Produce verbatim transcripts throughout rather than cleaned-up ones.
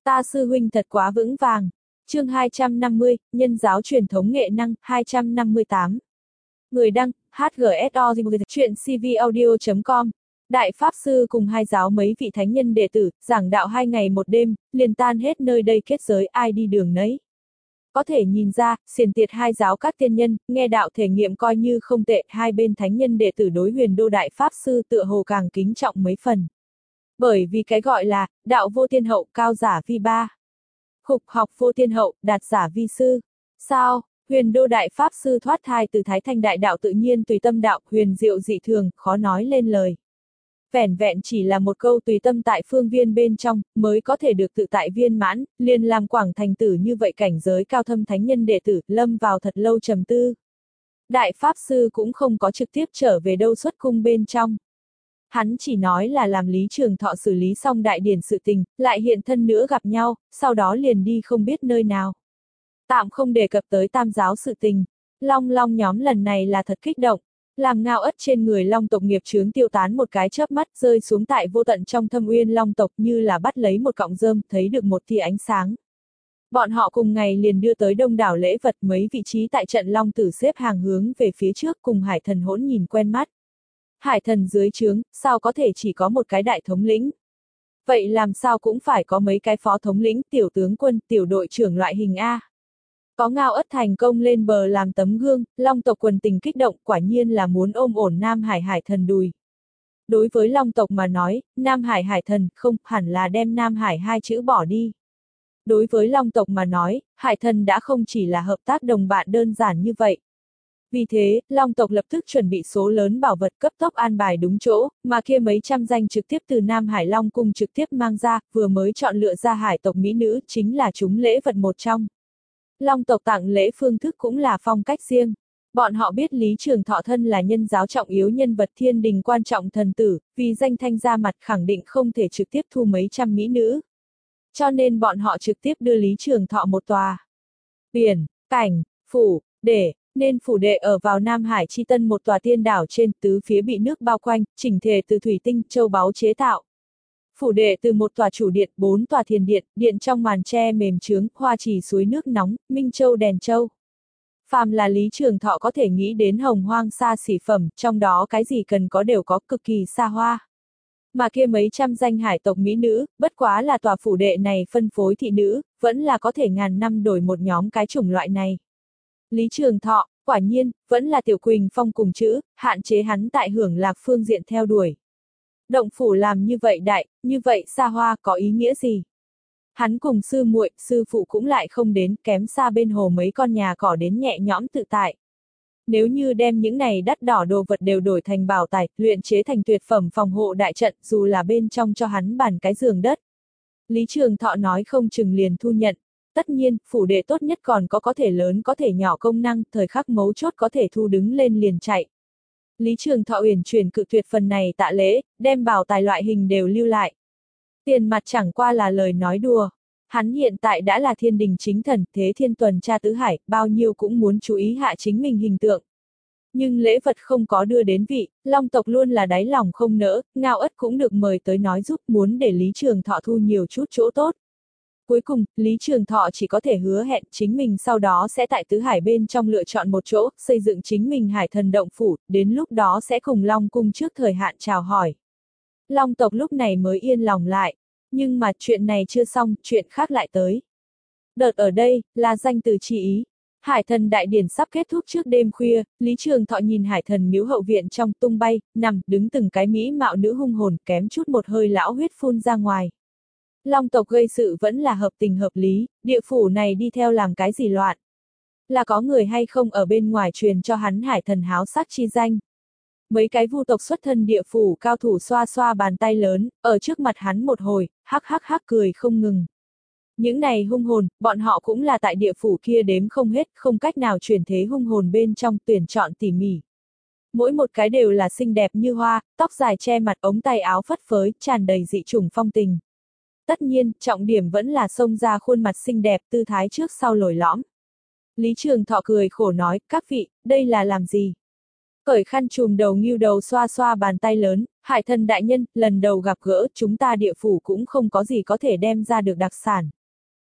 Ta sư huynh thật quá vững vàng. Chương hai trăm năm mươi, Nhân giáo truyền thống nghệ năng, hai trăm năm mươi tám. Người đăng, hát giê ét o, chuyện c v audio chấm com. Đại Pháp Sư cùng hai giáo mấy vị thánh nhân đệ tử, giảng đạo hai ngày một đêm, liền tan hết nơi đây kết giới, ai đi đường nấy. Có thể nhìn ra, xiển tiệt hai giáo các tiên nhân, nghe đạo thể nghiệm coi như không tệ, hai bên thánh nhân đệ tử đối Huyền Đô Đại Pháp Sư tựa hồ càng kính trọng mấy phần. Bởi vì cái gọi là, đạo vô tiên hậu, cao giả vi ba. Khục học vô tiên hậu, đạt giả vi sư. Sao, Huyền Đô Đại Pháp Sư thoát thai từ Thái Thanh Đại Đạo tự nhiên tùy tâm đạo, huyền diệu dị thường, khó nói lên lời. Vẻn vẹn chỉ là một câu tùy tâm tại phương viên bên trong, mới có thể được tự tại viên mãn, liền làm quảng thành tử như vậy cảnh giới cao thâm thánh nhân đệ tử, lâm vào thật lâu trầm tư. Đại Pháp Sư cũng không có trực tiếp trở về đâu xuất cung bên trong. Hắn chỉ nói là làm Lý Trường Thọ xử lý xong đại điển sự tình, lại hiện thân nữa gặp nhau, sau đó liền đi không biết nơi nào. Tạm không đề cập tới tam giáo sự tình. Long Long nhóm lần này là thật kích động. Làm ngao ất trên người Long tộc nghiệp chướng tiêu tán một cái chớp mắt rơi xuống tại vô tận trong thâm uyên Long tộc như là bắt lấy một cọng rơm, thấy được một tia ánh sáng. Bọn họ cùng ngày liền đưa tới đông đảo lễ vật, mấy vị trí tại trận Long tử xếp hàng hướng về phía trước, cùng Hải Thần hỗn nhìn quen mắt. Hải Thần dưới trướng, sao có thể chỉ có một cái đại thống lĩnh? Vậy làm sao cũng phải có mấy cái phó thống lĩnh, tiểu tướng quân, tiểu đội trưởng loại hình A. Có ngao ất thành công lên bờ làm tấm gương, Long tộc quần tình kích động, quả nhiên là muốn ôm ổn Nam Hải Hải Thần đùi. Đối với Long tộc mà nói, Nam Hải Hải Thần, không, hẳn là đem Nam Hải hai chữ bỏ đi. Đối với Long tộc mà nói, Hải Thần đã không chỉ là hợp tác đồng bạn đơn giản như vậy. Vì thế, Long tộc lập tức chuẩn bị số lớn bảo vật cấp tốc an bài đúng chỗ, mà kia mấy trăm danh trực tiếp từ Nam Hải Long cung trực tiếp mang ra, vừa mới chọn lựa ra hải tộc mỹ nữ, chính là chúng lễ vật một trong. Long tộc tặng lễ phương thức cũng là phong cách riêng. Bọn họ biết Lý Trường Thọ thân là nhân giáo trọng yếu nhân vật thiên đình quan trọng thần tử, vì danh thanh ra mặt khẳng định không thể trực tiếp thu mấy trăm mỹ nữ. Cho nên bọn họ trực tiếp đưa Lý Trường Thọ một tòa biển, cảnh, phủ, để, nên phủ đệ ở vào Nam Hải Chi Tân một tòa tiên đảo trên, tứ phía bị nước bao quanh, chỉnh thể từ thủy tinh, châu báu chế tạo. Phủ đệ từ một tòa chủ điện, bốn tòa thiền điện, điện trong màn tre mềm chướng, hoa chỉ suối nước nóng, minh châu đèn châu. Phàm là Lý Trường Thọ có thể nghĩ đến hồng hoang xa xỉ phẩm, trong đó cái gì cần có đều có, cực kỳ xa hoa. Mà kia mấy trăm danh hải tộc mỹ nữ, bất quá là tòa phủ đệ này phân phối thị nữ, vẫn là có thể ngàn năm đổi một nhóm cái chủng loại này. Lý Trường Thọ, quả nhiên, vẫn là Tiểu Quỳnh Phong cùng chữ, hạn chế hắn tại hưởng lạc phương diện theo đuổi. Động phủ làm như vậy đại, như vậy xa hoa có ý nghĩa gì? Hắn cùng sư muội, sư phụ cũng lại không đến, kém xa bên hồ mấy con nhà cỏ đến nhẹ nhõm tự tại. Nếu như đem những này đắt đỏ đồ vật đều đổi thành bảo tài, luyện chế thành tuyệt phẩm phòng hộ đại trận, dù là bên trong cho hắn bàn cái giường đất. Lý Trường Thọ nói không chừng liền thu nhận. Tất nhiên, phủ đệ tốt nhất còn có có thể lớn có thể nhỏ công năng, thời khắc mấu chốt có thể thu đứng lên liền chạy. Lý Trường Thọ uyển chuyển cự tuyệt phần này tạ lễ, đem bảo tài loại hình đều lưu lại. Tiền mặt chẳng qua là lời nói đùa. Hắn hiện tại đã là thiên đình chính thần, thế thiên tuần tra tứ hải, bao nhiêu cũng muốn chú ý hạ chính mình hình tượng. Nhưng lễ vật không có đưa đến vị, Long tộc luôn là đáy lòng không nỡ, ngao ất cũng được mời tới nói giúp, muốn để Lý Trường Thọ thu nhiều chút chỗ tốt. Cuối cùng, Lý Trường Thọ chỉ có thể hứa hẹn chính mình sau đó sẽ tại tứ hải bên trong lựa chọn một chỗ, xây dựng chính mình hải thần động phủ, đến lúc đó sẽ cùng Long cung trước thời hạn chào hỏi. Long tộc lúc này mới yên lòng lại, nhưng mà chuyện này chưa xong, chuyện khác lại tới. Đợt ở đây, là danh từ chỉ ý. Hải thần đại điển sắp kết thúc trước đêm khuya, Lý Trường Thọ nhìn hải thần miếu hậu viện trong tung bay, nằm, đứng từng cái mỹ mạo nữ hung hồn, kém chút một hơi lão huyết phun ra ngoài. Long tộc gây sự vẫn là hợp tình hợp lý, địa phủ này đi theo làm cái gì loạn? Là có người hay không ở bên ngoài truyền cho hắn hải thần háo sắc chi danh? Mấy cái vu tộc xuất thân địa phủ cao thủ xoa xoa bàn tay lớn, ở trước mặt hắn một hồi, hắc hắc hắc cười không ngừng. Những này hung hồn, bọn họ cũng là tại địa phủ kia đếm không hết, không cách nào chuyển thế hung hồn bên trong tuyển chọn tỉ mỉ. Mỗi một cái đều là xinh đẹp như hoa, tóc dài che mặt ống tay áo phất phới, tràn đầy dị chủng phong tình. Tất nhiên, trọng điểm vẫn là xông ra khuôn mặt xinh đẹp, tư thái trước sau lồi lõm. Lý Trường Thọ cười khổ nói, các vị, đây là làm gì? Cởi khăn trùm đầu ngưu đầu xoa xoa bàn tay lớn, hải thần đại nhân, lần đầu gặp gỡ, chúng ta địa phủ cũng không có gì có thể đem ra được đặc sản.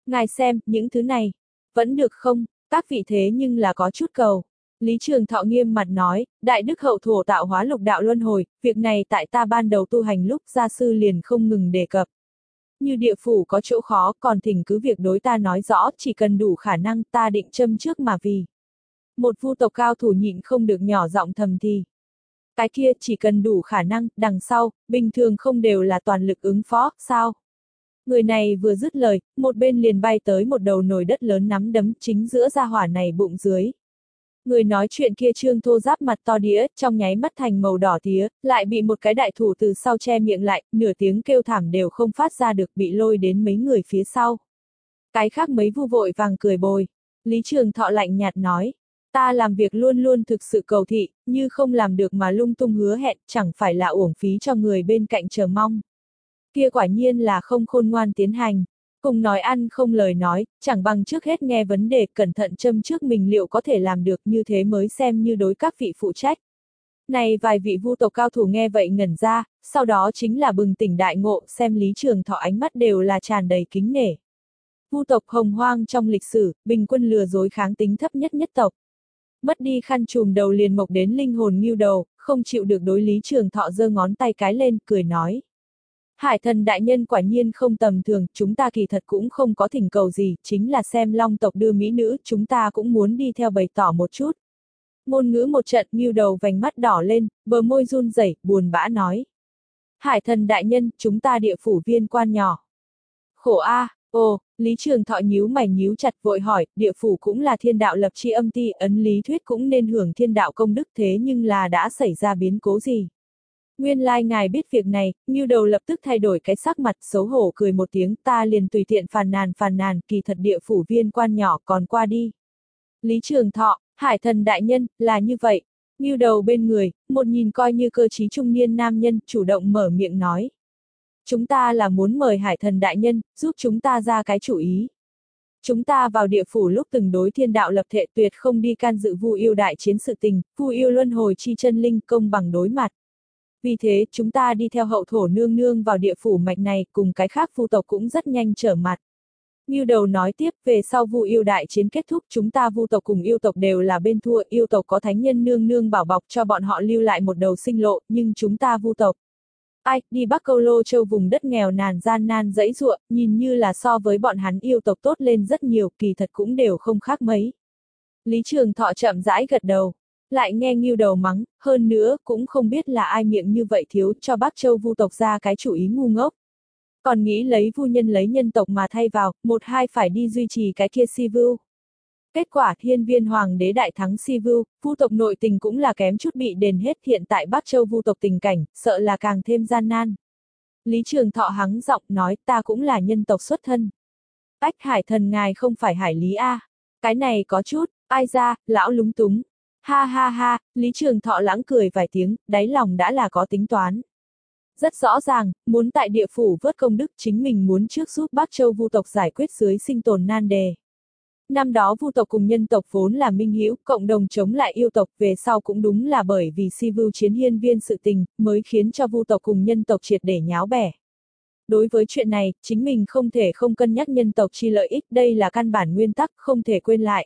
Ngài xem, những thứ này, vẫn được không, các vị thế nhưng là có chút cầu. Lý Trường Thọ nghiêm mặt nói, Đại Đức Hậu thổ tạo hóa lục đạo luân hồi, việc này tại ta ban đầu tu hành lúc gia sư liền không ngừng đề cập. Như địa phủ có chỗ khó, còn thỉnh cứ việc đối ta nói rõ, chỉ cần đủ khả năng ta định châm trước mà vì. Một vu tộc cao thủ nhịn không được nhỏ giọng thầm thì. Cái kia chỉ cần đủ khả năng, đằng sau, bình thường không đều là toàn lực ứng phó, sao? Người này vừa dứt lời, một bên liền bay tới một đầu nồi đất lớn nắm đấm chính giữa gia hỏa này bụng dưới. Người nói chuyện kia trương thô giáp mặt to đĩa, trong nháy mắt thành màu đỏ tía, lại bị một cái đại thủ từ sau che miệng lại, nửa tiếng kêu thảm đều không phát ra được, bị lôi đến mấy người phía sau. Cái khác mấy vu vội vàng cười bồi. Lý Trường Thọ lạnh nhạt nói, ta làm việc luôn luôn thực sự cầu thị, như không làm được mà lung tung hứa hẹn, chẳng phải là uổng phí cho người bên cạnh chờ mong. Kia quả nhiên là không khôn ngoan tiến hành. Cùng nói ăn không lời nói, chẳng bằng trước hết nghe vấn đề, cẩn thận châm trước mình liệu có thể làm được, như thế mới xem như đối các vị phụ trách. Này vài vị vu tộc cao thủ nghe vậy ngẩn ra, sau đó chính là bừng tỉnh đại ngộ, xem Lý Trường Thọ ánh mắt đều là tràn đầy kính nể. Vu tộc hồng hoang trong lịch sử, bình quân lừa dối kháng tính thấp nhất nhất tộc. Mất đi khăn trùm đầu liền mộc đến linh hồn nghiêu đầu, không chịu được đối Lý Trường Thọ giơ ngón tay cái lên, cười nói. Hải thần đại nhân quả nhiên không tầm thường, chúng ta kỳ thật cũng không có thỉnh cầu gì, chính là xem long tộc đưa mỹ nữ, chúng ta cũng muốn đi theo bày tỏ một chút. Ngôn ngữ một trận, nghiêu đầu vành mắt đỏ lên, bờ môi run rẩy, buồn bã nói. Hải thần đại nhân, chúng ta địa phủ viên quan nhỏ. Khổ a, à, ồ, Lý Trường Thọ nhíu mày nhíu chặt vội hỏi, địa phủ cũng là thiên đạo lập chi âm ti, ấn lý thuyết cũng nên hưởng thiên đạo công đức, thế nhưng là đã xảy ra biến cố gì? Nguyên lai like ngài biết việc này, Ngưu Đầu lập tức thay đổi cái sắc mặt, xấu hổ cười một tiếng, ta liền tùy tiện phàn nàn phàn nàn, kỳ thật địa phủ viên quan nhỏ còn qua đi. Lý Trường Thọ, Hải thần đại nhân, là như vậy. Ngưu Đầu bên người, một nhìn coi như cơ trí trung niên nam nhân, chủ động mở miệng nói. Chúng ta là muốn mời Hải thần đại nhân, giúp chúng ta ra cái chủ ý. Chúng ta vào địa phủ lúc từng đối thiên đạo lập thệ tuyệt không đi can dự vu yêu đại chiến sự tình, vu yêu luân hồi chi chân linh công bằng đối mặt. Vì thế, chúng ta đi theo hậu thổ nương nương vào địa phủ mạch này, cùng cái khác vu tộc cũng rất nhanh trở mặt. Ngưu Đầu nói tiếp, về sau vu yêu đại chiến kết thúc, chúng ta vu tộc cùng yêu tộc đều là bên thua, yêu tộc có thánh nhân nương nương bảo bọc cho bọn họ lưu lại một đầu sinh lộ, nhưng chúng ta vu tộc. Ai, đi Bắc Câu Lô Châu vùng đất nghèo nàn gian nan dãy ruộng, nhìn như là so với bọn hắn yêu tộc tốt lên rất nhiều, kỳ thật cũng đều không khác mấy. Lý Trường Thọ chậm rãi gật đầu. Lại nghe Ngưu Đầu mắng, hơn nữa, cũng không biết là ai miệng như vậy thiếu cho Bắc Châu vu tộc ra cái chủ ý ngu ngốc. Còn nghĩ lấy vu nhân lấy nhân tộc mà thay vào, một hai phải đi duy trì cái kia si vưu. Kết quả hiên viên hoàng đế đại thắng si vưu, vu tộc nội tình cũng là kém chút bị đền hết, hiện tại Bắc Châu vu tộc tình cảnh, sợ là càng thêm gian nan. Lý Trường Thọ hắng giọng nói, ta cũng là nhân tộc xuất thân. Ách Hải thần ngài không phải Hải Lý A. Cái này có chút, ai ra, lão lúng túng. Ha ha ha, Lý Trường Thọ lãng cười vài tiếng, đáy lòng đã là có tính toán. Rất rõ ràng, muốn tại địa phủ vớt công đức chính mình muốn trước giúp Bắc Châu vu tộc giải quyết dưới sinh tồn nan đề. Năm đó vu tộc cùng nhân tộc vốn là minh hữu, cộng đồng chống lại yêu tộc, về sau cũng đúng là bởi vì si vưu chiến hiên viên sự tình, mới khiến cho vu tộc cùng nhân tộc triệt để nháo bẻ. Đối với chuyện này, chính mình không thể không cân nhắc nhân tộc chi lợi ích, đây là căn bản nguyên tắc, không thể quên lại.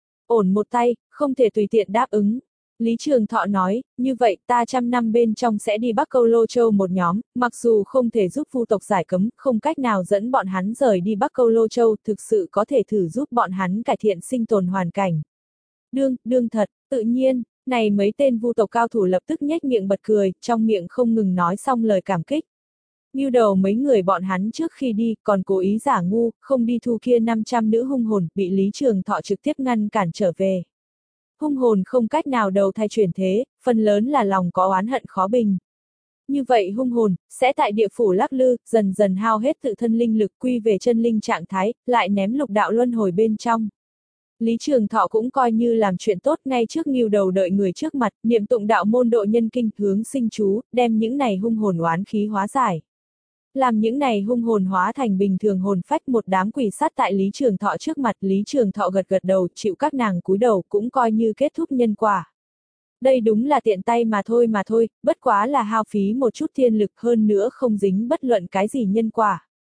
Ổn một tay, không thể tùy tiện đáp ứng. Lý Trường Thọ nói, như vậy ta trăm năm bên trong sẽ đi Bắc Câu Lô Châu một nhóm, mặc dù không thể giúp vu tộc giải cấm, không cách nào dẫn bọn hắn rời đi Bắc Câu Lô Châu, thực sự có thể thử giúp bọn hắn cải thiện sinh tồn hoàn cảnh. Đương, đương thật, tự nhiên, này mấy tên vu tộc cao thủ lập tức nhếch miệng bật cười, trong miệng không ngừng nói xong lời cảm kích. Ngưu Đầu mấy người bọn hắn trước khi đi, còn cố ý giả ngu, không đi thu kia năm trăm nữ hung hồn, bị Lý Trường Thọ trực tiếp ngăn cản trở về. Hung hồn không cách nào đầu thai chuyển thế, phần lớn là lòng có oán hận khó bình. Như vậy hung hồn, sẽ tại địa phủ lắc lư, dần dần hao hết tự thân linh lực quy về chân linh trạng thái, lại ném lục đạo luân hồi bên trong. Lý Trường Thọ cũng coi như làm chuyện tốt ngay trước Ngưu Đầu đợi người trước mặt, niệm tụng đạo môn độ nhân kinh hướng sinh chú, đem những này hung hồn oán khí hóa giải. Làm những này hung hồn hóa thành bình thường hồn phách, một đám quỷ sát tại Lý Trường Thọ trước mặt, Lý Trường Thọ gật gật đầu, chịu các nàng cúi đầu, cũng coi như kết thúc nhân quả. Đây đúng là tiện tay mà thôi mà thôi, bất quá là hao phí một chút thiên lực, hơn nữa không dính bất luận cái gì nhân quả.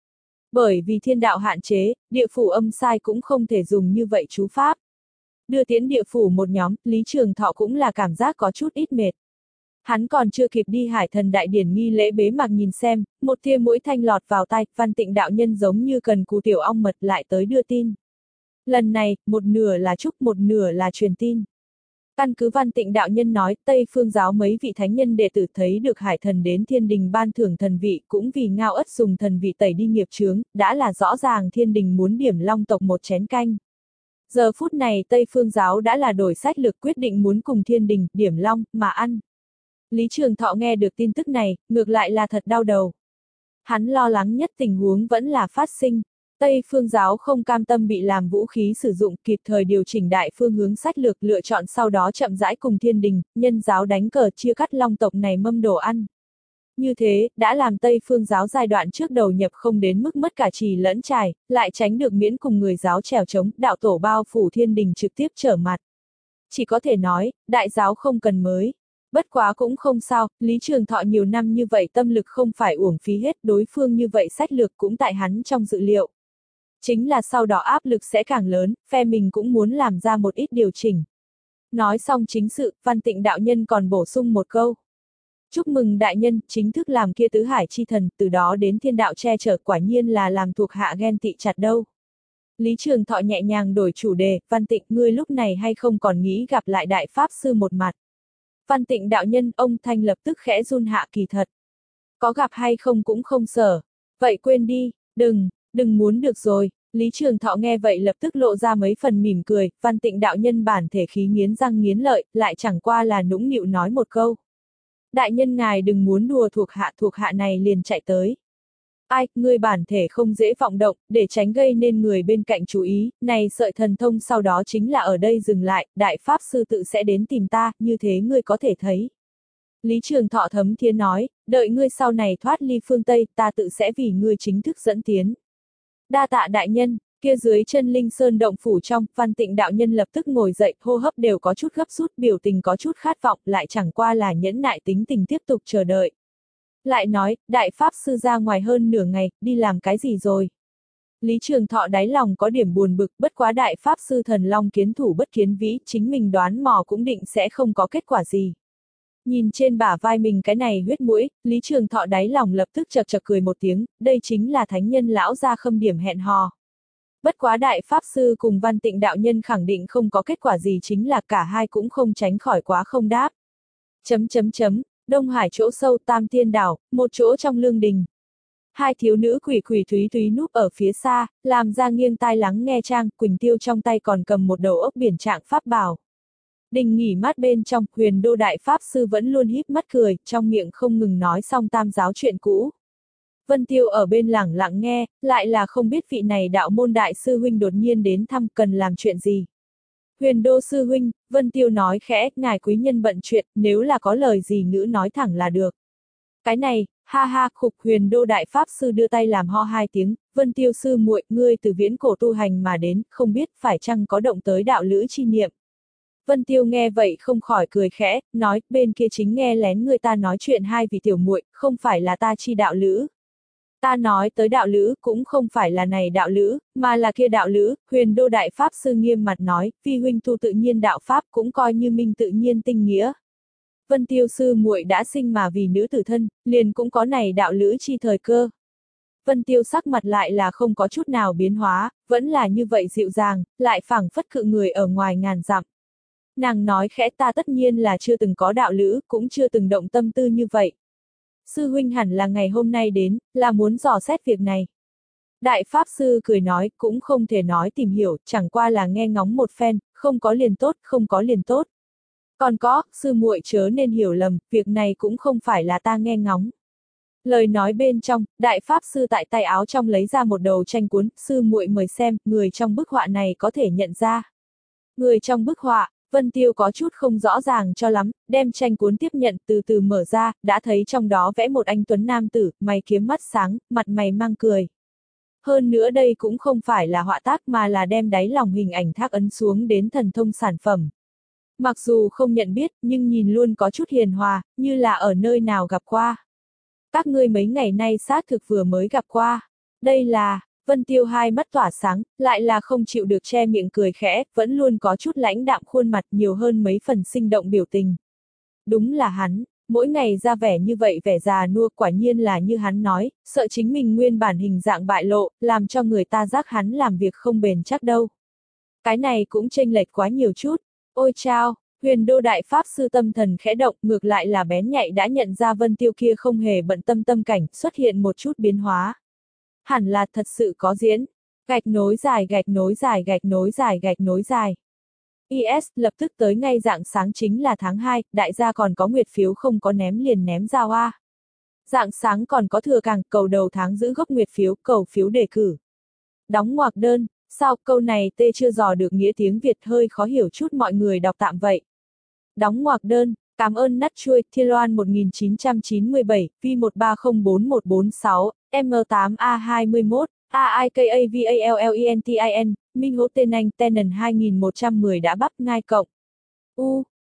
Bởi vì thiên đạo hạn chế, địa phủ âm sai cũng không thể dùng như vậy chú pháp. Đưa tiến địa phủ một nhóm, Lý Trường Thọ cũng là cảm giác có chút ít mệt. Hắn còn chưa kịp đi Hải Thần đại điển nghi lễ bế mạc nhìn xem, một tia mũi thanh lọt vào tai, Văn Tịnh đạo nhân giống như cần cù tiểu ong mật lại tới đưa tin. Lần này, một nửa là chúc, một nửa là truyền tin. Căn cứ Văn Tịnh đạo nhân nói, Tây Phương giáo mấy vị thánh nhân đệ tử thấy được Hải Thần đến thiên đình ban thưởng thần vị, cũng vì Ngao Ất dùng thần vị tẩy đi nghiệp chướng, đã là rõ ràng thiên đình muốn điểm Long tộc một chén canh. Giờ phút này Tây Phương giáo đã là đổi sách lược quyết định muốn cùng thiên đình, điểm Long, mà ăn. Lý Trường Thọ nghe được tin tức này, ngược lại là thật đau đầu. Hắn lo lắng nhất tình huống vẫn là phát sinh. Tây Phương giáo không cam tâm bị làm vũ khí sử dụng, kịp thời điều chỉnh đại phương hướng sách lược, lựa chọn sau đó chậm rãi cùng thiên đình, nhân giáo đánh cờ chia cắt Long tộc này mâm đồ ăn. Như thế, đã làm Tây Phương giáo giai đoạn trước đầu nhập không đến mức mất cả trì lẫn trải, lại tránh được miễn cùng người giáo trèo chống, đạo tổ bao phủ thiên đình trực tiếp trở mặt. Chỉ có thể nói, đại giáo không cần mới. Bất quá cũng không sao, Lý Trường Thọ nhiều năm như vậy tâm lực không phải uổng phí hết, đối phương như vậy sách lược cũng tại hắn trong dự liệu. Chính là sau đó áp lực sẽ càng lớn, phe mình cũng muốn làm ra một ít điều chỉnh. Nói xong chính sự, Văn Tịnh đạo nhân còn bổ sung một câu. Chúc mừng đại nhân, chính thức làm kia tứ hải chi thần, từ đó đến thiên đạo che chở, quả nhiên là làm thuộc hạ ghen tị chặt đâu. Lý Trường Thọ nhẹ nhàng đổi chủ đề, Văn Tịnh, ngươi lúc này hay không còn nghĩ gặp lại đại pháp sư một mặt. Văn Tịnh đạo nhân, ông Thanh lập tức khẽ run hạ kỳ thật. Có gặp hay không cũng không sợ. Vậy quên đi, đừng, đừng muốn được rồi. Lý Trường Thọ nghe vậy lập tức lộ ra mấy phần mỉm cười, Văn Tịnh đạo nhân bản thể khí nghiến răng nghiến lợi, lại chẳng qua là nũng nịu nói một câu. Đại nhân ngài đừng muốn đùa thuộc hạ, thuộc hạ này liền chạy tới. Ai, ngươi bản thể không dễ vọng động, để tránh gây nên người bên cạnh chú ý, này sợi thần thông sau đó chính là ở đây dừng lại, đại pháp sư tự sẽ đến tìm ta, như thế ngươi có thể thấy. Lý Trường Thọ thấm thiế nói, đợi ngươi sau này thoát ly phương Tây, ta tự sẽ vì ngươi chính thức dẫn tiến. Đa tạ đại nhân, kia dưới chân Linh Sơn động phủ trong, Văn Tịnh đạo nhân lập tức ngồi dậy, hô hấp đều có chút gấp rút, biểu tình có chút khát vọng, lại chẳng qua là nhẫn nại tính tình tiếp tục chờ đợi. Lại nói, đại pháp sư ra ngoài hơn nửa ngày, đi làm cái gì rồi? Lý Trường Thọ đáy lòng có điểm buồn bực, bất quá đại pháp sư thần long kiến thủ bất kiến vĩ, chính mình đoán mò cũng định sẽ không có kết quả gì. Nhìn trên bả vai mình cái này huyết mũi, Lý Trường Thọ đáy lòng lập tức chật chật cười một tiếng, đây chính là thánh nhân lão gia khâm điểm hẹn hò. Bất quá đại pháp sư cùng Văn Tịnh đạo nhân khẳng định không có kết quả gì, chính là cả hai cũng không tránh khỏi quá không đáp. Chấm chấm chấm, Đông Hải chỗ sâu Tam Tiên đảo, một chỗ trong lương đình. Hai thiếu nữ quỷ quỷ thúy thúy núp ở phía xa, làm ra nghiêng tai lắng nghe trang, Quỳnh Tiêu trong tay còn cầm một đầu ốc biển trạng pháp bảo. Đình nghỉ mát bên trong, Huyền Đô đại pháp sư vẫn luôn híp mắt cười, trong miệng không ngừng nói xong tam giáo chuyện cũ. Vân Tiêu ở bên lẳng lặng nghe, lại là không biết vị này đạo môn đại sư huynh đột nhiên đến thăm cần làm chuyện gì. Huyền Đô sư huynh, Vân Tiêu nói khẽ, ngài quý nhân bận chuyện, nếu là có lời gì ngữ nói thẳng là được. Cái này, ha ha, khục. Huyền Đô đại pháp sư đưa tay làm ho hai tiếng, Vân Tiêu sư muội, ngươi từ viễn cổ tu hành mà đến, không biết phải chăng có động tới đạo lữ chi niệm. Vân Tiêu nghe vậy không khỏi cười khẽ, nói, bên kia chính nghe lén người ta nói chuyện hai vị tiểu muội, không phải là ta chi đạo lữ. Ta nói tới đạo lữ cũng không phải là này đạo lữ, mà là kia đạo lữ. Huyền Đô đại pháp sư nghiêm mặt nói, vi huynh tu tự nhiên đạo pháp cũng coi như minh tự nhiên tinh nghĩa. Vân Tiêu sư muội đã sinh mà vì nữ tử thân, liền cũng có này đạo lữ chi thời cơ. Vân Tiêu sắc mặt lại là không có chút nào biến hóa, vẫn là như vậy dịu dàng, lại phảng phất cự người ở ngoài ngàn dặm. Nàng nói khẽ, ta tất nhiên là chưa từng có đạo lữ, cũng chưa từng động tâm tư như vậy. Sư huynh hẳn là ngày hôm nay đến, là muốn dò xét việc này. Đại pháp sư cười nói, cũng không thể nói tìm hiểu, chẳng qua là nghe ngóng một phen, không có liền tốt, không có liền tốt. Còn có, sư muội chớ nên hiểu lầm, việc này cũng không phải là ta nghe ngóng. Lời nói bên trong, đại pháp sư tại tay áo trong lấy ra một đầu tranh cuốn, sư muội mời xem, người trong bức họa này có thể nhận ra. Người trong bức họa, Vân Tiêu có chút không rõ ràng cho lắm, đem tranh cuốn tiếp nhận từ từ mở ra, đã thấy trong đó vẽ một anh tuấn nam tử, mày kiếm mắt sáng, mặt mày mang cười. Hơn nữa đây cũng không phải là họa tác mà là đem đáy lòng hình ảnh thác ấn xuống đến thần thông sản phẩm. Mặc dù không nhận biết, nhưng nhìn luôn có chút hiền hòa, như là ở nơi nào gặp qua. Các ngươi mấy ngày nay xác thực vừa mới gặp qua. Đây là, Vân Tiêu hai mắt tỏa sáng, lại là không chịu được che miệng cười khẽ, vẫn luôn có chút lãnh đạm khuôn mặt nhiều hơn mấy phần sinh động biểu tình. Đúng là hắn, mỗi ngày ra vẻ như vậy vẻ già nua quả nhiên là như hắn nói, sợ chính mình nguyên bản hình dạng bại lộ, làm cho người ta giác hắn làm việc không bền chắc đâu. Cái này cũng chênh lệch quá nhiều chút. Ôi chao, Huyền Đô Đại Pháp Sư tâm thần khẽ động, ngược lại là bén nhạy đã nhận ra Vân Tiêu kia không hề bận tâm tâm cảnh, xuất hiện một chút biến hóa. Hẳn là thật sự có diễn. Gạch nối dài gạch nối dài gạch nối dài gạch nối dài. i ét lập tức tới ngay dạng sáng chính là tháng hai, đại gia còn có nguyệt phiếu không có ném liền ném ra oa. Dạng sáng còn có thừa càng, cầu đầu tháng giữ gốc nguyệt phiếu, cầu phiếu đề cử. Đóng ngoặc đơn, sao câu này tê chưa dò được nghĩa tiếng Việt hơi khó hiểu chút mọi người đọc tạm vậy. Đóng ngoặc đơn, cảm ơn nắt chuôi, Thiên Loan một nghìn chín trăm chín mươi bảy, V một ba không bốn một bốn sáu, M tám A hai mốt, A I K A V A L L E N T I N, Minh Hữu Tên Anh Tenen hai nghìn một trăm mười đã bắp ngai cộng. U,